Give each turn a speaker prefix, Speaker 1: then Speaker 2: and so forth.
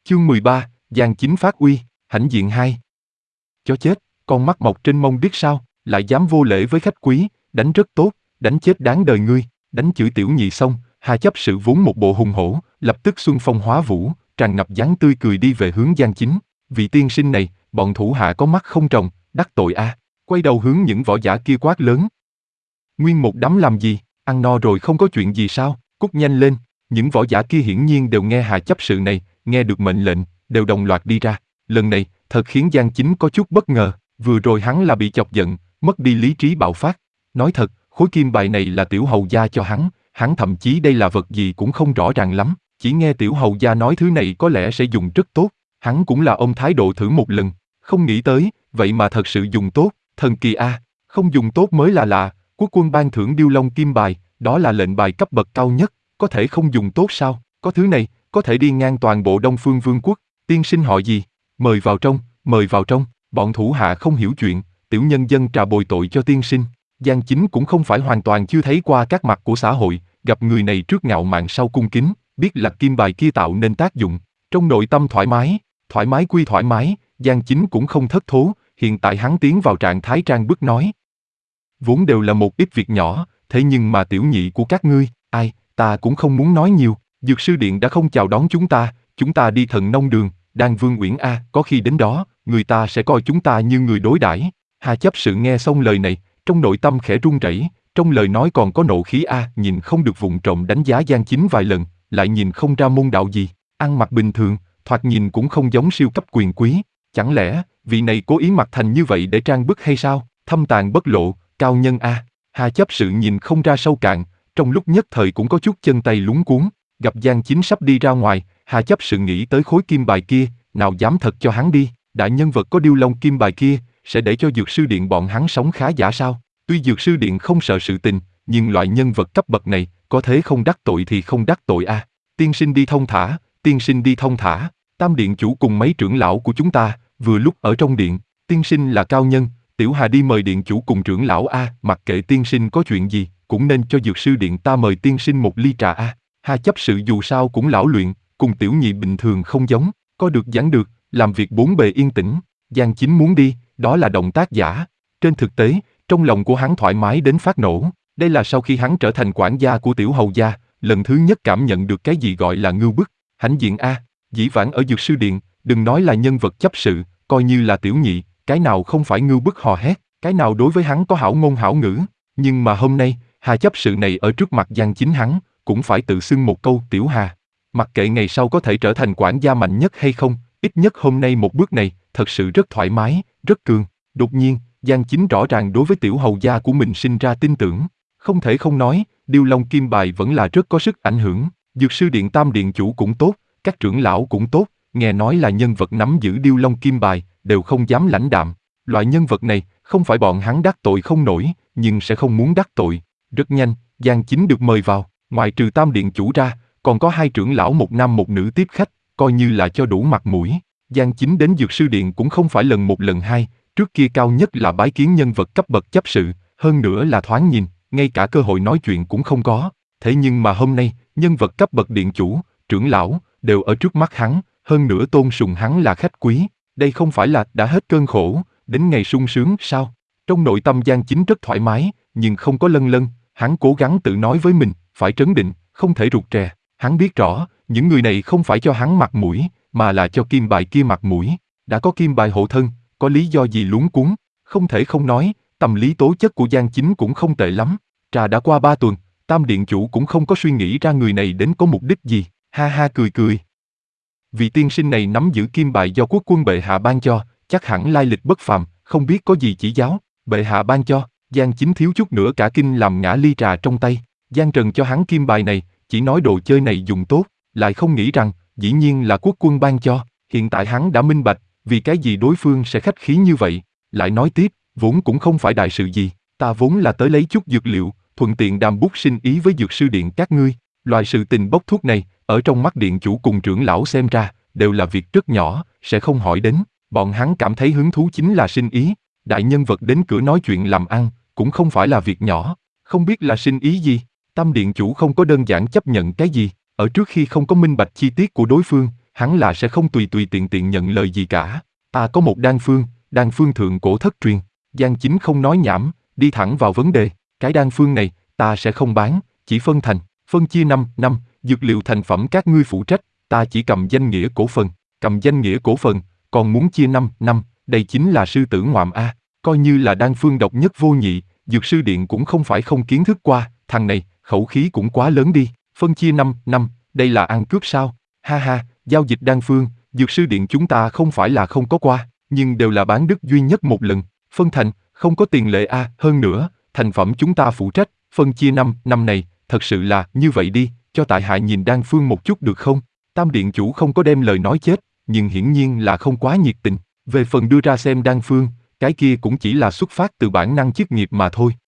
Speaker 1: Chương 13, Giang Chính phát uy, hãnh diện 2. Chó chết, con mắt mọc trên mông biết sao, lại dám vô lễ với khách quý, đánh rất tốt, đánh chết đáng đời ngươi, đánh chửi tiểu nhị xong, Hà chấp sự vốn một bộ hùng hổ, lập tức xuân phong hóa vũ, tràn ngập dáng tươi cười đi về hướng Giang Chính. Vị tiên sinh này, bọn thủ hạ có mắt không tròng, đắc tội a. Quay đầu hướng những võ giả kia quát lớn. Nguyên một đám làm gì, ăn no rồi không có chuyện gì sao, cút nhanh lên. Những võ giả kia hiển nhiên đều nghe Hà chấp sự này, nghe được mệnh lệnh, đều đồng loạt đi ra. Lần này, thật khiến Giang Chính có chút bất ngờ, vừa rồi hắn là bị chọc giận, mất đi lý trí bạo phát. Nói thật, khối kim bài này là tiểu hầu gia cho hắn thậm chí đây là vật gì cũng không rõ ràng lắm, chỉ nghe tiểu hầu gia nói thứ này có lẽ sẽ dùng rất tốt, hắn cũng là ôm thái độ thử một lần, không nghĩ tới, vậy mà thật sự dùng tốt, thần kỳ a, không dùng tốt mới là lạ, quốc quân ban thưởng Điêu Long kim bài, đó là lệnh bài cấp bậc cao nhất, có thể không dùng tốt sao, có thứ này, có thể đi ngang toàn bộ Đông Phương Vương quốc, tiên sinh họ gì, mời vào trong, bọn thủ hạ không hiểu chuyện, tiểu nhân dân trà bồi tội cho tiên sinh. Giang Chính cũng không phải hoàn toàn chưa thấy qua các mặt của xã hội, gặp người này trước ngạo mạn sau cung kính, biết là kim bài kia tạo nên tác dụng. Trong nội tâm thoải mái quy thoải mái, Giang Chính cũng không thất thố, hiện tại hắn tiến vào trạng thái trang bức nói. Vốn đều là một ít việc nhỏ, thế nhưng mà tiểu nhị của các ngươi, ta cũng không muốn nói nhiều, Dược sư điện đã không chào đón chúng ta đi Thần Nông Đường, Đan Vương Uyển a, có khi đến đó, người ta sẽ coi chúng ta như người đối đãi. Hà chấp sự nghe xong lời này, trong nội tâm khẽ run rẩy, trong lời nói còn có nộ khí a, nhìn không được vụng trộm đánh giá Giang Chính vài lần, lại nhìn không ra môn đạo gì, ăn mặc bình thường, thoạt nhìn cũng không giống siêu cấp quyền quý, chẳng lẽ vị này cố ý mặc thành như vậy để trang bức hay sao? Thâm tàng bất lộ, cao nhân a. Hà chấp sự nhìn không ra sâu cạn, trong lúc nhất thời cũng có chút chân tay luống cuống, gặp Giang Chính sắp đi ra ngoài, Hà chấp sự nghĩ tới khối kim bài kia, nào dám thật cho hắn đi, đại nhân vật có Điêu Long kim bài kia, sẽ để cho Dược sư điện bọn hắn sống khá giả sao? Tuy Dược sư điện không sợ sự tình, nhưng loại nhân vật cấp bậc này, có thế không đắc tội thì không đắc tội a. Tiên sinh đi thông thả, Tam điện chủ cùng mấy trưởng lão của chúng ta, vừa lúc ở trong điện, tiên sinh là cao nhân, tiểu Hà đi mời điện chủ cùng trưởng lão a, mặc kệ tiên sinh có chuyện gì, cũng nên cho Dược sư điện ta mời tiên sinh một ly trà a. Hà chấp sự dù sao cũng lão luyện, cùng tiểu nhị bình thường không giống, có được giảng được, làm việc bốn bề yên tĩnh. Giang Chính muốn đi, đó là động tác giả. Trên thực tế, trong lòng của hắn thoải mái đến phát nổ. Đây là sau khi hắn trở thành quản gia của tiểu hầu gia, lần thứ nhất cảm nhận được cái gì gọi là ngưu bức, hãnh diện a. Dĩ vãng ở Dược sư điện, đừng nói là nhân vật chấp sự, coi như là tiểu nhị, cái nào không phải ngưu bức hò hét, cái nào đối với hắn có hảo ngôn hảo ngữ. Nhưng mà hôm nay, Hà chấp sự này ở trước mặt Giang Chính hắn, cũng phải tự xưng một câu tiểu Hà. Mặc kệ ngày sau có thể trở thành quản gia mạnh nhất hay không, ít nhất hôm nay một bước này, thật sự rất thoải mái, rất cường. Đột nhiên, Giang Chính rõ ràng đối với tiểu hầu gia của mình sinh ra tin tưởng. Không thể không nói, Điêu Long kim bài vẫn là rất có sức ảnh hưởng. Dược sư điện Tam điện chủ cũng tốt, các trưởng lão cũng tốt, nghe nói là nhân vật nắm giữ Điêu Long kim bài, đều không dám lãnh đạm. Loại nhân vật này, không phải bọn hắn đắc tội không nổi, nhưng sẽ không muốn đắc tội. Rất nhanh, Giang Chính được mời vào, ngoại trừ Tam điện chủ ra, còn có hai trưởng lão một nam một nữ tiếp khách, coi như là cho đủ mặt mũi. Giang Chính đến Dược sư điện cũng không phải lần một lần hai, trước kia cao nhất là bái kiến nhân vật cấp bậc chấp sự, hơn nữa là thoáng nhìn, ngay cả cơ hội nói chuyện cũng không có. Thế nhưng mà hôm nay, nhân vật cấp bậc điện chủ, trưởng lão, đều ở trước mắt hắn, hơn nữa tôn sùng hắn là khách quý. Đây không phải là đã hết cơn khổ, đến ngày sung sướng sao? Trong nội tâm Giang Chính rất thoải mái, nhưng không có lân lân, hắn cố gắng tự nói với mình, phải trấn định, không thể rụt rè. Hắn biết rõ, những người này không phải cho hắn mặt mũi, mà là cho kim bài kia mặt mũi. Đã có kim bài hộ thân, có lý do gì luống cuống? Không thể không nói, tâm lý tố chất của Giang Chính cũng không tệ lắm. Trà đã qua 3 tuần, Tam điện chủ cũng không có suy nghĩ ra người này đến có mục đích gì, ha ha cười. Vị tiên sinh này nắm giữ kim bài do quốc quân bệ hạ ban cho, chắc hẳn lai lịch bất phàm, không biết có gì chỉ giáo. Bệ hạ ban cho, Giang Chính thiếu chút nữa cả kinh làm ngã ly trà trong tay. Giang Trần cho hắn kim bài này, chỉ nói đồ chơi này dùng tốt, lại không nghĩ rằng, dĩ nhiên là quốc quân ban cho. Hiện tại hắn đã minh bạch, vì cái gì đối phương sẽ khách khí như vậy. Lại nói tiếp, vốn cũng không phải đại sự gì, ta vốn là tới lấy chút dược liệu, thuận tiện đàm bút sinh ý với Dược sư điện các ngươi. Loại sự tình bốc thuốc này, ở trong mắt điện chủ cùng trưởng lão xem ra, đều là việc rất nhỏ, sẽ không hỏi đến. Bọn hắn cảm thấy hứng thú chính là sinh ý. Đại nhân vật đến cửa nói chuyện làm ăn, cũng không phải là việc nhỏ. Không biết là sinh ý gì, Tam điện chủ không có đơn giản chấp nhận cái gì. Ở trước khi không có minh bạch chi tiết của đối phương, hắn là sẽ không tùy tùy tiện tiện nhận lời gì cả. Ta có một đan phương thượng cổ thất truyền. Giang Chính không nói nhảm, đi thẳng vào vấn đề. Cái đan phương này, ta sẽ không bán, chỉ phân chia 5 năm, dược liệu thành phẩm các ngươi phụ trách, ta chỉ cầm danh nghĩa cổ phần, còn muốn chia 5 năm, đây chính là sư tử ngoạm a, coi như là đan phương độc nhất vô nhị, dược sư điện cũng không phải không kiến thức qua, thằng này, khẩu khí cũng quá lớn đi, phân chia 5 năm, đây là ăn cướp sao? Ha ha, giao dịch đan phương, dược sư điện chúng ta không phải là không có qua, nhưng đều là bán đứt duy nhất một lần, phân thành, không có tiền lệ a, hơn nữa, thành phẩm chúng ta phụ trách, phân chia 5 năm này, thật sự là, như vậy đi, cho tại hạ nhìn đan phương một chút được không? Tam điện chủ không có đem lời nói chết, nhưng hiển nhiên là không quá nhiệt tình. Về phần đưa ra xem đan phương, cái kia cũng chỉ là xuất phát từ bản năng chức nghiệp mà thôi.